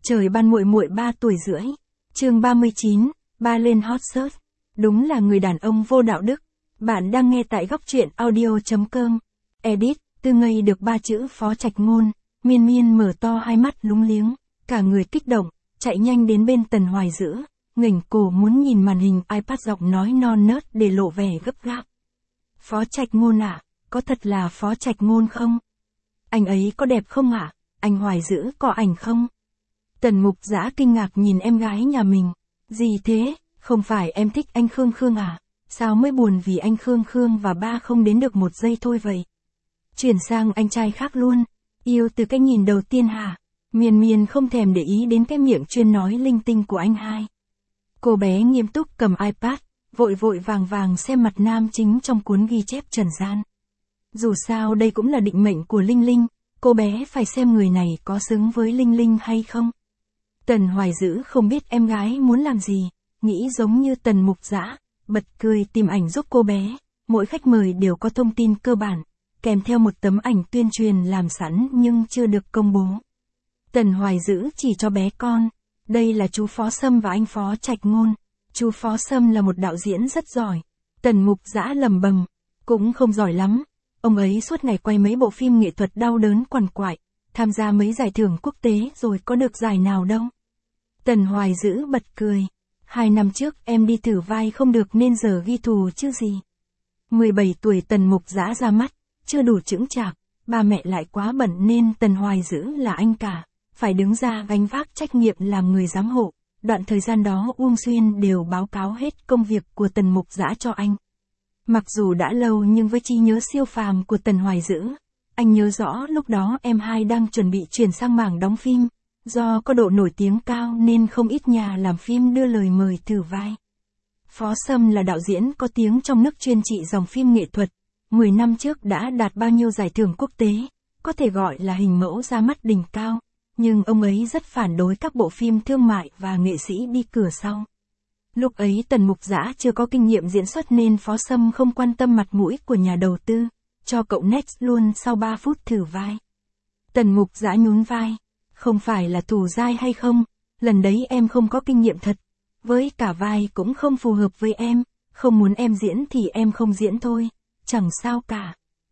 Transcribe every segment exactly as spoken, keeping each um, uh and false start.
Trời ban muội muội ba tuổi rưỡi. Chương ba mươi chín, ba lên hot search. Đúng là người đàn ông vô đạo đức. Bạn đang nghe tại góc truyện audio chấm com. Edit, từ ngây được ba chữ Phó Trạch Ngôn, Miên Miên mở to hai mắt lúng liếng, cả người kích động, chạy nhanh đến bên Tần Hoài Dữ, nghềnh cổ muốn nhìn màn hình iPad giọng nói non nớt để lộ vẻ gấp gáp. Phó Trạch Ngôn ạ, à, có thật là Phó Trạch Ngôn không? Anh ấy có đẹp không ạ? À? Anh Hoài Dữ có ảnh không? Tần Mục Dã kinh ngạc nhìn em gái nhà mình. Gì thế, không phải em thích anh Khương Khương à? Sao mới buồn vì anh Khương Khương và ba không đến được một giây thôi vậy? Chuyển sang anh trai khác luôn. Yêu từ cái nhìn đầu tiên hả? Miên Miên không thèm để ý đến cái miệng chuyên nói linh tinh của anh hai. Cô bé nghiêm túc cầm iPad, vội vội vàng vàng xem mặt nam chính trong cuốn ghi chép trần gian. Dù sao đây cũng là định mệnh của Linh Linh, cô bé phải xem người này có xứng với Linh Linh hay không. Tần Hoài Dữ không biết em gái muốn làm gì, nghĩ giống như Tần Mục Dã, bật cười tìm ảnh giúp cô bé. Mỗi khách mời đều có thông tin cơ bản, kèm theo một tấm ảnh tuyên truyền làm sẵn nhưng chưa được công bố. Tần Hoài Dữ chỉ cho bé con, đây là chú Phó Sâm và anh Phó Trạch Ngôn. Chú Phó Sâm là một đạo diễn rất giỏi. Tần Mục Dã lầm bầm, cũng không giỏi lắm. Ông ấy suốt ngày quay mấy bộ phim nghệ thuật đau đớn quằn quại, tham gia mấy giải thưởng quốc tế rồi có được giải nào đâu. Tần Hoài Dữ bật cười. Hai năm trước em đi thử vai không được nên giờ ghi thù chứ gì. mười bảy tuổi Tần Mục Dã ra mắt, chưa đủ chững chạc, ba mẹ lại quá bận nên Tần Hoài Dữ là anh cả, phải đứng ra gánh vác trách nhiệm làm người giám hộ. Đoạn thời gian đó Uông Xuyên đều báo cáo hết công việc của Tần Mục Dã cho anh. Mặc dù đã lâu nhưng với trí nhớ siêu phàm của Tần Hoài Dữ, anh nhớ rõ lúc đó em hai đang chuẩn bị chuyển sang mảng đóng phim. Do có độ nổi tiếng cao nên không ít nhà làm phim đưa lời mời thử vai. Phó Sâm là đạo diễn có tiếng trong nước chuyên trị dòng phim nghệ thuật, mười năm trước đã đạt bao nhiêu giải thưởng quốc tế, có thể gọi là hình mẫu ra mắt đỉnh cao, nhưng ông ấy rất phản đối các bộ phim thương mại và nghệ sĩ đi cửa sau. Lúc ấy Tần Mục Dã chưa có kinh nghiệm diễn xuất nên Phó Sâm không quan tâm mặt mũi của nhà đầu tư, cho cậu next luôn sau ba phút thử vai. Tần Mục Dã nhún vai. Không phải là thù dai hay không, lần đấy em không có kinh nghiệm thật, với cả vai cũng không phù hợp với em, không muốn em diễn thì em không diễn thôi, chẳng sao cả.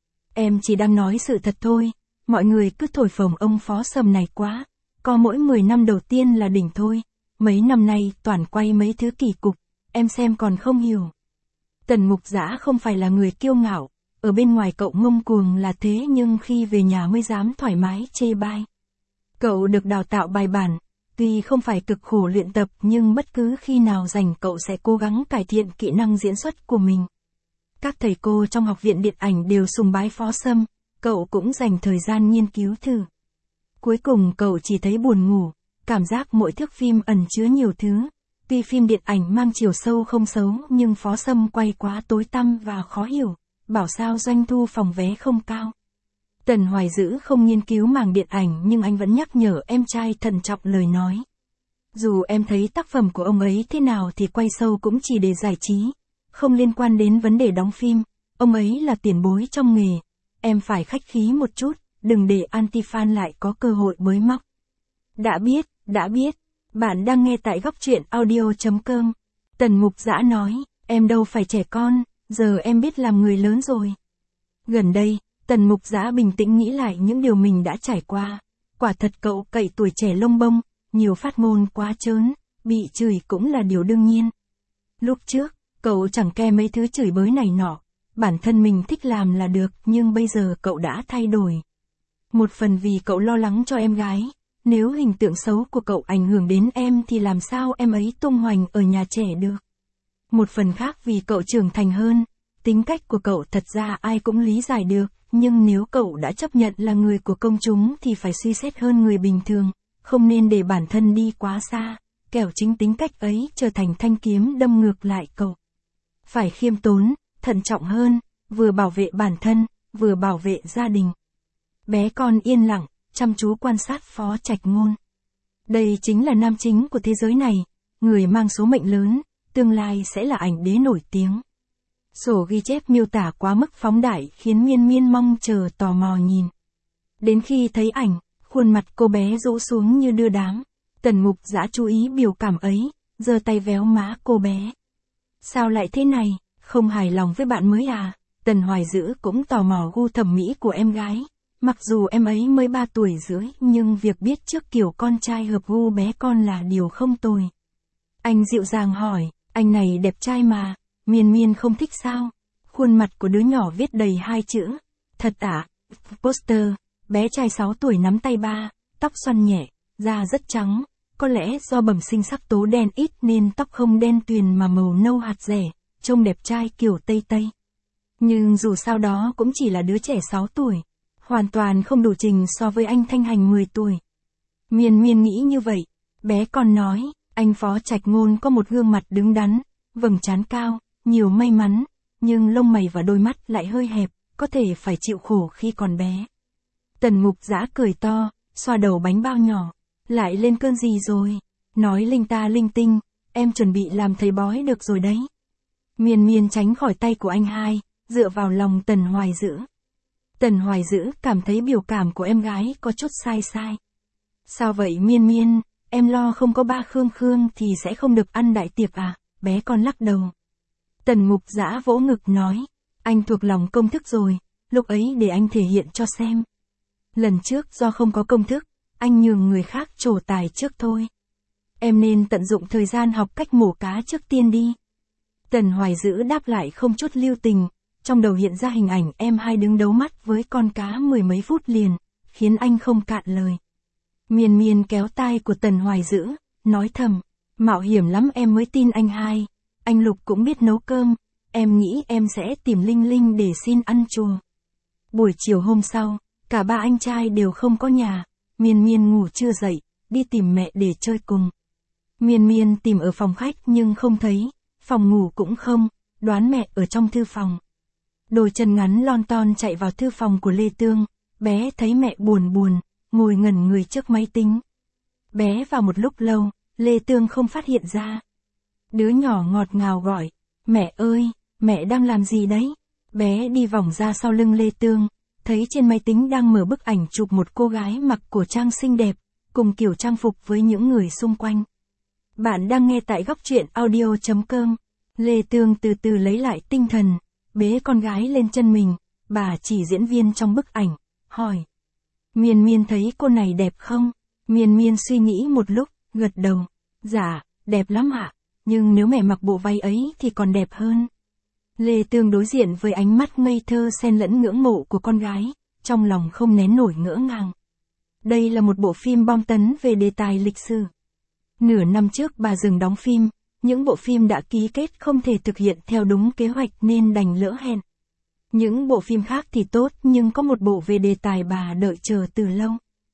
Em chỉ đang nói sự thật thôi, mọi người cứ thổi phồng ông Phó Sâm này quá, có mỗi mười năm đầu tiên là đỉnh thôi, mấy năm nay toàn quay mấy thứ kỳ cục, em xem còn không hiểu. Tần Mục Dã không phải là người kiêu ngạo, ở bên ngoài cậu ngông cuồng là thế nhưng khi về nhà mới dám thoải mái chê bai. Cậu được đào tạo bài bản, tuy không phải cực khổ luyện tập nhưng bất cứ khi nào rảnh cậu sẽ cố gắng cải thiện kỹ năng diễn xuất của mình. Các thầy cô trong học viện điện ảnh đều sùng bái Phó Sâm, cậu cũng dành thời gian nghiên cứu thử. Cuối cùng cậu chỉ thấy buồn ngủ, cảm giác mỗi thước phim ẩn chứa nhiều thứ. Tuy phim điện ảnh mang chiều sâu không xấu nhưng Phó Sâm quay quá tối tăm và khó hiểu, bảo sao doanh thu phòng vé không cao. Tần Hoài Dữ không nghiên cứu mảng điện ảnh nhưng anh vẫn nhắc nhở em trai thận trọng lời nói. Dù em thấy tác phẩm của ông ấy thế nào thì quay show cũng chỉ để giải trí, không liên quan đến vấn đề đóng phim, ông ấy là tiền bối trong nghề. Em phải khách khí một chút, đừng để anti-fan lại có cơ hội bới móc. Đã biết, đã biết, bạn đang nghe tại góc truyện audio chấm com. Tần Mục Dã nói, em đâu phải trẻ con, giờ em biết làm người lớn rồi. Gần đây, Tần Mục Dã bình tĩnh nghĩ lại những điều mình đã trải qua. Quả thật cậu cậy tuổi trẻ lông bông, nhiều phát ngôn quá trớn, bị chửi cũng là điều đương nhiên. Lúc trước, cậu chẳng ke mấy thứ chửi bới này nọ, bản thân mình thích làm là được nhưng bây giờ cậu đã thay đổi. Một phần vì cậu lo lắng cho em gái, nếu hình tượng xấu của cậu ảnh hưởng đến em thì làm sao em ấy tung hoành ở nhà trẻ được. Một phần khác vì cậu trưởng thành hơn, tính cách của cậu thật ra ai cũng lý giải được. Nhưng nếu cậu đã chấp nhận là người của công chúng thì phải suy xét hơn người bình thường, không nên để bản thân đi quá xa, kẻo chính tính cách ấy trở thành thanh kiếm đâm ngược lại cậu. Phải khiêm tốn, thận trọng hơn, vừa bảo vệ bản thân, vừa bảo vệ gia đình. Bé con yên lặng, chăm chú quan sát Phó Trạch Ngôn. Đây chính là nam chính của thế giới này, người mang số mệnh lớn, tương lai sẽ là ảnh đế nổi tiếng. Sổ ghi chép miêu tả quá mức phóng đại khiến Miên Miên mong chờ tò mò nhìn. Đến khi thấy ảnh, khuôn mặt cô bé rũ xuống như đưa đám. Tần Mục Dã chú ý biểu cảm ấy, giơ tay véo má cô bé. Sao lại thế này, không hài lòng với bạn mới à? Tần Hoài Dữ cũng tò mò gu thẩm mỹ của em gái. Mặc dù em ấy mới ba tuổi rưỡi nhưng việc biết trước kiểu con trai hợp gu bé con là điều không tồi. Anh dịu dàng hỏi, anh này đẹp trai mà, Miên Miên không thích sao? Khuôn mặt của đứa nhỏ viết đầy hai chữ. Thật ạ, à? Poster, bé trai sáu tuổi nắm tay ba, tóc xoăn nhẹ, da rất trắng. Có lẽ do bẩm sinh sắc tố đen ít nên tóc không đen tuyền mà màu nâu hạt rẻ, trông đẹp trai kiểu Tây Tây. Nhưng dù sao đó cũng chỉ là đứa trẻ sáu tuổi. Hoàn toàn không đủ trình so với anh Thanh Hành mười tuổi. Miên Miên nghĩ như vậy. Bé còn nói, anh Phó Trạch Ngôn có một gương mặt đứng đắn, vầng trán cao, nhiều may mắn, nhưng lông mày và đôi mắt lại hơi hẹp, có thể phải chịu khổ khi còn bé. Tần Mục Dã cười to, xoa đầu bánh bao nhỏ. Lại lên cơn gì rồi? Nói linh ta linh tinh, em chuẩn bị làm thầy bói được rồi đấy. Miên Miên tránh khỏi tay của anh hai, dựa vào lòng Tần Hoài Dữ. Tần Hoài Dữ cảm thấy biểu cảm của em gái có chút sai sai. Sao vậy Miên Miên, em lo không có ba Khương Khương thì sẽ không được ăn đại tiệc à? Bé con lắc đầu. Tần Mục Dã vỗ ngực nói, anh thuộc lòng công thức rồi, lúc ấy để anh thể hiện cho xem. Lần trước do không có công thức, anh nhường người khác trổ tài trước thôi. Em nên tận dụng thời gian học cách mổ cá trước tiên đi. Tần Hoài Dữ đáp lại không chút lưu tình, trong đầu hiện ra hình ảnh em hai đứng đấu mắt với con cá mười mấy phút liền, khiến anh không cạn lời. Miên Miên kéo tai của Tần Hoài Dữ, nói thầm, mạo hiểm lắm em mới tin anh hai, anh Lục cũng biết nấu cơm, em nghĩ em sẽ tìm Linh Linh để xin ăn chùa. Buổi chiều hôm sau, cả ba anh trai đều không có nhà, Miên Miên ngủ chưa dậy, đi tìm mẹ để chơi cùng. Miên Miên tìm ở phòng khách nhưng không thấy, phòng ngủ cũng không, đoán mẹ ở trong thư phòng. Đôi chân ngắn lon ton chạy vào thư phòng của Lê Tương, bé thấy mẹ buồn buồn, ngồi ngẩn người trước máy tính. Bé vào một lúc lâu, Lê Tương không phát hiện ra. Đứa nhỏ ngọt ngào gọi, mẹ ơi, mẹ đang làm gì đấy? Bé đi vòng ra sau lưng Lê Tương, thấy trên máy tính đang mở bức ảnh chụp một cô gái mặc cổ trang xinh đẹp, cùng kiểu trang phục với những người xung quanh. Bạn đang nghe tại góc truyện audio chấm com. Lê Tương từ từ lấy lại tinh thần, bế con gái lên chân mình, bà chỉ diễn viên trong bức ảnh, hỏi. Miên Miên thấy cô này đẹp không? Miên Miên suy nghĩ một lúc, gật đầu. Dạ, đẹp lắm ạ, nhưng nếu mẹ mặc bộ váy ấy thì còn đẹp hơn. Lê Tương đối diện với ánh mắt ngây thơ xen lẫn ngưỡng mộ của con gái, trong lòng không nén nổi ngỡ ngàng. Đây là một bộ phim bom tấn về đề tài lịch sử. Nửa năm trước bà dừng đóng phim, những bộ phim đã ký kết không thể thực hiện theo đúng kế hoạch nên đành lỡ hẹn. Những bộ phim khác thì tốt nhưng có một bộ về đề tài bà đợi chờ từ lâu.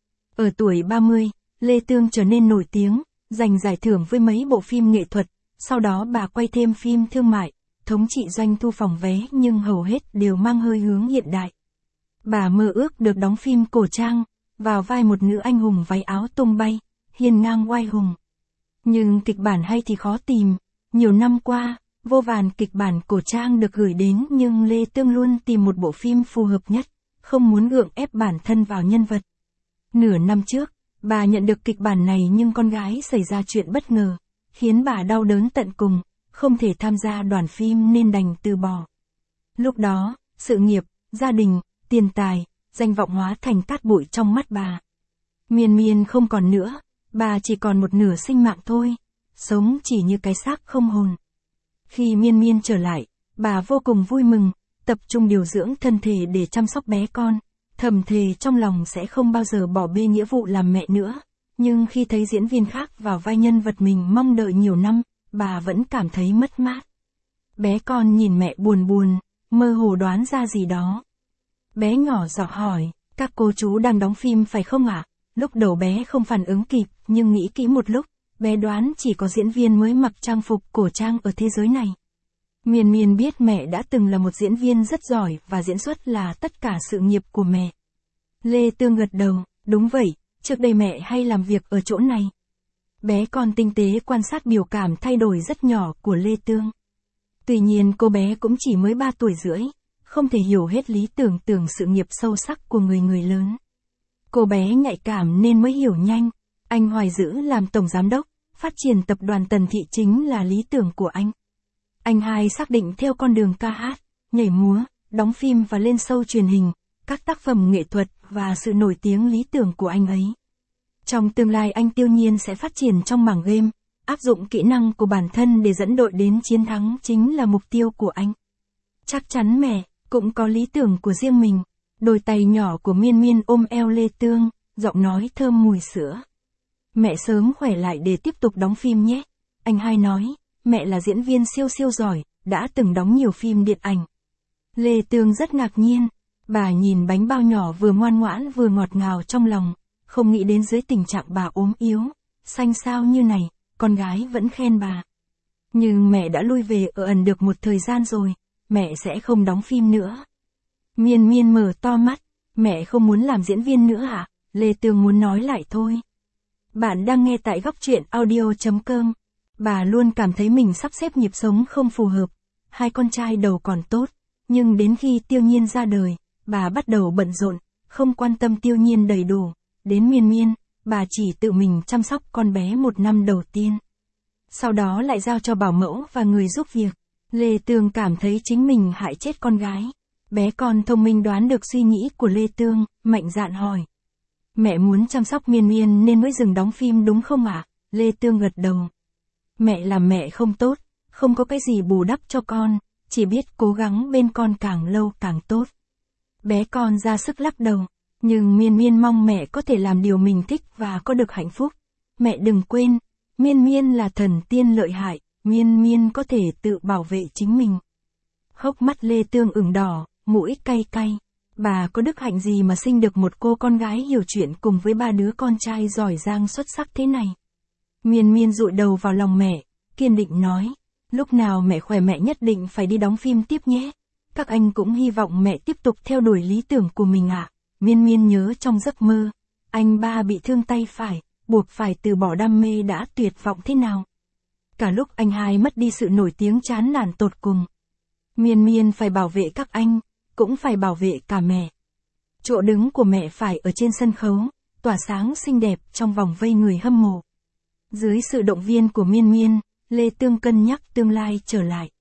Ở tuổi ba mươi, Lê Tương trở nên nổi tiếng, giành giải thưởng với mấy bộ phim nghệ thuật, sau đó bà quay thêm phim thương mại, thống trị doanh thu phòng vé nhưng hầu hết đều mang hơi hướng hiện đại. Bà mơ ước được đóng phim cổ trang, vào vai một nữ anh hùng váy áo tung bay, hiên ngang oai hùng. Nhưng kịch bản hay thì khó tìm, nhiều năm qua, vô vàn kịch bản cổ trang được gửi đến nhưng Lê Tương luôn tìm một bộ phim phù hợp nhất, không muốn gượng ép bản thân vào nhân vật. Nửa năm trước, bà nhận được kịch bản này nhưng con gái xảy ra chuyện bất ngờ, khiến bà đau đớn tận cùng, không thể tham gia đoàn phim nên đành từ bỏ. Lúc đó, sự nghiệp, gia đình, tiền tài, danh vọng hóa thành cát bụi trong mắt bà. Miên Miên không còn nữa, bà chỉ còn một nửa sinh mạng thôi, sống chỉ như cái xác không hồn. Khi Miên Miên trở lại, bà vô cùng vui mừng, tập trung điều dưỡng thân thể để chăm sóc bé con, thầm thề trong lòng sẽ không bao giờ bỏ bê nghĩa vụ làm mẹ nữa. Nhưng khi thấy diễn viên khác vào vai nhân vật mình mong đợi nhiều năm, bà vẫn cảm thấy mất mát. Bé con nhìn mẹ buồn buồn, mơ hồ đoán ra gì đó. Bé nhỏ giọng hỏi, các cô chú đang đóng phim phải không ạ? Lúc đầu bé không phản ứng kịp, nhưng nghĩ kỹ một lúc, bé đoán chỉ có diễn viên mới mặc trang phục cổ trang ở thế giới này. Miên Miên biết mẹ đã từng là một diễn viên rất giỏi và diễn xuất là tất cả sự nghiệp của mẹ. Lê Tương gật đầu, đúng vậy, trước đây mẹ hay làm việc ở chỗ này. Bé con tinh tế quan sát biểu cảm thay đổi rất nhỏ của Lê Tương. Tuy nhiên cô bé cũng chỉ mới ba tuổi rưỡi, không thể hiểu hết lý tưởng tưởng sự nghiệp sâu sắc của người người lớn. Cô bé nhạy cảm nên mới hiểu nhanh, Anh Hoài Dữ làm tổng giám đốc, phát triển tập đoàn Tần Thị chính là lý tưởng của anh. Anh hai xác định theo con đường ca hát, nhảy múa, đóng phim và lên show truyền hình, các tác phẩm nghệ thuật và sự nổi tiếng lý tưởng của anh ấy. Trong tương lai anh Tiêu Nhiên sẽ phát triển trong mảng game, áp dụng kỹ năng của bản thân để dẫn đội đến chiến thắng chính là mục tiêu của anh. Chắc chắn mẹ cũng có lý tưởng của riêng mình. Đôi tay nhỏ của Miên Miên ôm eo Lê Tương, giọng nói thơm mùi sữa. Mẹ sớm khỏe lại để tiếp tục đóng phim nhé. Anh hai nói, mẹ là diễn viên siêu siêu giỏi, đã từng đóng nhiều phim điện ảnh. Lê Tương rất ngạc nhiên, bà nhìn bánh bao nhỏ vừa ngoan ngoãn vừa ngọt ngào trong lòng, không nghĩ đến dưới tình trạng bà ốm yếu, xanh xao như này, con gái vẫn khen bà. Nhưng mẹ đã lui về ở ẩn được một thời gian rồi, mẹ sẽ không đóng phim nữa. Miên Miên mở to mắt, mẹ không muốn làm diễn viên nữa à? Lê Tương muốn nói lại thôi. Bạn đang nghe tại góc truyện audio chấm com. Bà luôn cảm thấy mình sắp xếp nhịp sống không phù hợp. Hai con trai đầu còn tốt, nhưng đến khi Tiêu Nhiên ra đời, bà bắt đầu bận rộn, không quan tâm Tiêu Nhiên đầy đủ. Đến Miên Miên, bà chỉ tự mình chăm sóc con bé một năm đầu tiên. Sau đó lại giao cho bảo mẫu và người giúp việc. Lê Tương cảm thấy chính mình hại chết con gái. Bé con thông minh đoán được suy nghĩ của Lê Tương, mạnh dạn hỏi. Mẹ muốn chăm sóc Miên Miên nên mới dừng đóng phim đúng không ạ? À? Lê Tương gật đầu. Mẹ làm mẹ không tốt, không có cái gì bù đắp cho con, chỉ biết cố gắng bên con càng lâu càng tốt. Bé con ra sức lắc đầu, nhưng Miên Miên mong mẹ có thể làm điều mình thích và có được hạnh phúc. Mẹ đừng quên, Miên Miên là thần tiên lợi hại, Miên Miên có thể tự bảo vệ chính mình. Hốc mắt Lê Tương ửng đỏ, mũi cay cay. Bà có đức hạnh gì mà sinh được một cô con gái hiểu chuyện cùng với ba đứa con trai giỏi giang xuất sắc thế này. Miên Miên dụi đầu vào lòng mẹ, kiên định nói, lúc nào mẹ khỏe mẹ nhất định phải đi đóng phim tiếp nhé. Các anh cũng hy vọng mẹ tiếp tục theo đuổi lý tưởng của mình ạ. À. Miên Miên nhớ trong giấc mơ, anh ba bị thương tay phải, buộc phải từ bỏ đam mê đã tuyệt vọng thế nào. Cả lúc anh hai mất đi sự nổi tiếng chán nản tột cùng. Miên Miên phải bảo vệ các anh, cũng phải bảo vệ cả mẹ. Chỗ đứng của mẹ phải ở trên sân khấu, tỏa sáng xinh đẹp trong vòng vây người hâm mộ. Dưới sự động viên của Miên Miên, Lê Tương cân nhắc tương lai trở lại.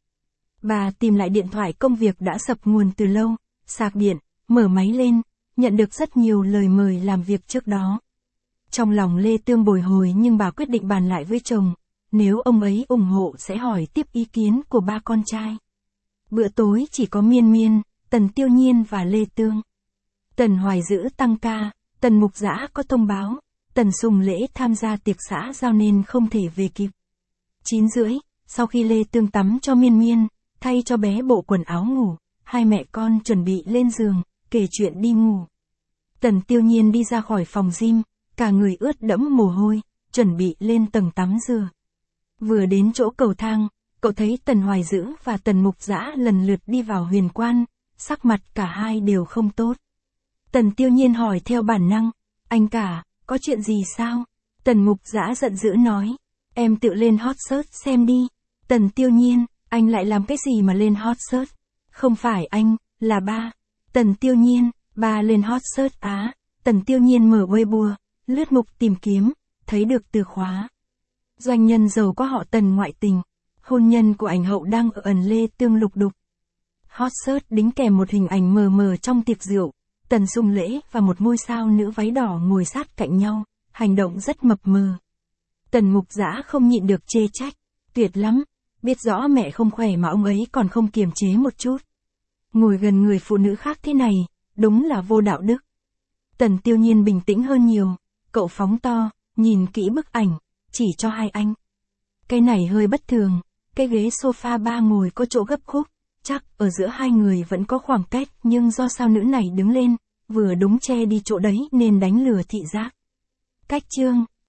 Bà tìm lại điện thoại công việc đã sập nguồn từ lâu, sạc điện, mở máy lên, nhận được rất nhiều lời mời làm việc trước đó. Trong lòng Lê Tương bồi hồi nhưng bà quyết định bàn lại với chồng, nếu ông ấy ủng hộ sẽ hỏi tiếp ý kiến của ba con trai. Bữa tối chỉ có Miên Miên, Tần Tiêu Nhiên và Lê Tương. Tần Hoài Dữ tăng ca, Tần Mục Dã có thông báo, Tần Sùng Lễ tham gia tiệc xã giao nên không thể về kịp. chín rưỡi, sau khi Lê Tương tắm cho Miên Miên, thay cho bé bộ quần áo ngủ, hai mẹ con chuẩn bị lên giường, kể chuyện đi ngủ. Tần Tiêu Nhiên đi ra khỏi phòng gym, cả người ướt đẫm mồ hôi, chuẩn bị lên tầng tắm rửa. Vừa đến chỗ cầu thang, cậu thấy Tần Hoài Dữ và Tần Mục Dã lần lượt đi vào huyền quan, sắc mặt cả hai đều không tốt. Tần Tiêu Nhiên hỏi theo bản năng, anh cả, có chuyện gì sao? Tần Mục Dã giận dữ nói, em tự lên hot search xem đi. Tần Tiêu Nhiên, anh lại làm cái gì mà lên hot search? Không phải anh, là ba. Tần Tiêu Nhiên, ba lên hot search á. Tần Tiêu Nhiên mở Weibo, lướt mục tìm kiếm, thấy được từ khóa. Doanh nhân giàu có họ Tần ngoại tình, hôn nhân của ảnh hậu đang ở ẩn Lê Tương lục đục. Hot search đính kèm một hình ảnh mờ mờ trong tiệc rượu, Tần Sùng Lễ và một ngôi sao nữ váy đỏ ngồi sát cạnh nhau, hành động rất mập mờ. Tần Mục Dã không nhịn được chê trách, tuyệt lắm, biết rõ mẹ không khỏe mà ông ấy còn không kiềm chế một chút. Ngồi gần người phụ nữ khác thế này, đúng là vô đạo đức. Tần Tiêu Nhiên bình tĩnh hơn nhiều, cậu phóng to, nhìn kỹ bức ảnh, chỉ cho hai anh. Cái này hơi bất thường, cái ghế sofa ba ngồi có chỗ gấp khúc, chắc ở giữa hai người vẫn có khoảng cách nhưng do sao nữ này đứng lên, vừa đúng che đi chỗ đấy nên đánh lừa thị giác. Cách chương